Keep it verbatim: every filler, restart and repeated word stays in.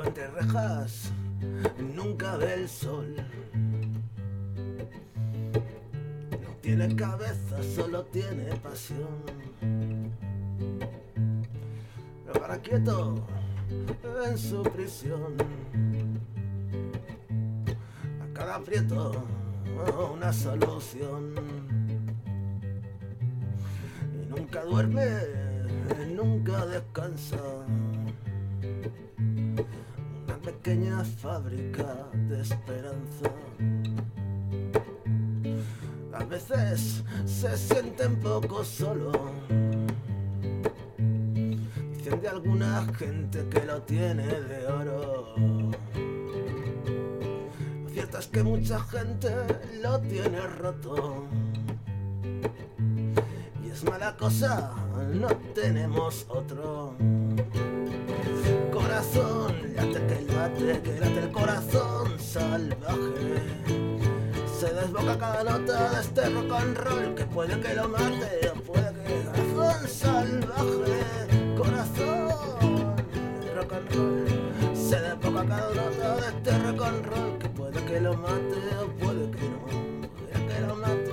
entre rejas nunca ve el sol. No tiene cabeza, solo tiene pasión. Pero para quieto en su prisión, a cada aprieto una solución. Y nunca duerme, nunca descansa. Una pequeña fábrica de esperanza. A veces se siente un poco solo. Dicen de alguna gente que lo tiene de oro. Lo cierto es que mucha gente lo tiene roto. Y es mala cosa, no tenemos otro. Corazón, late que late, que late el corazón salvaje. Se desboca cada nota de este rock and roll que puede que lo mate o puede que... Corazón salvaje, corazón rock and roll. Se desboca cada nota de este rock and roll que puede que lo mate o puede que no, puede que lo mate.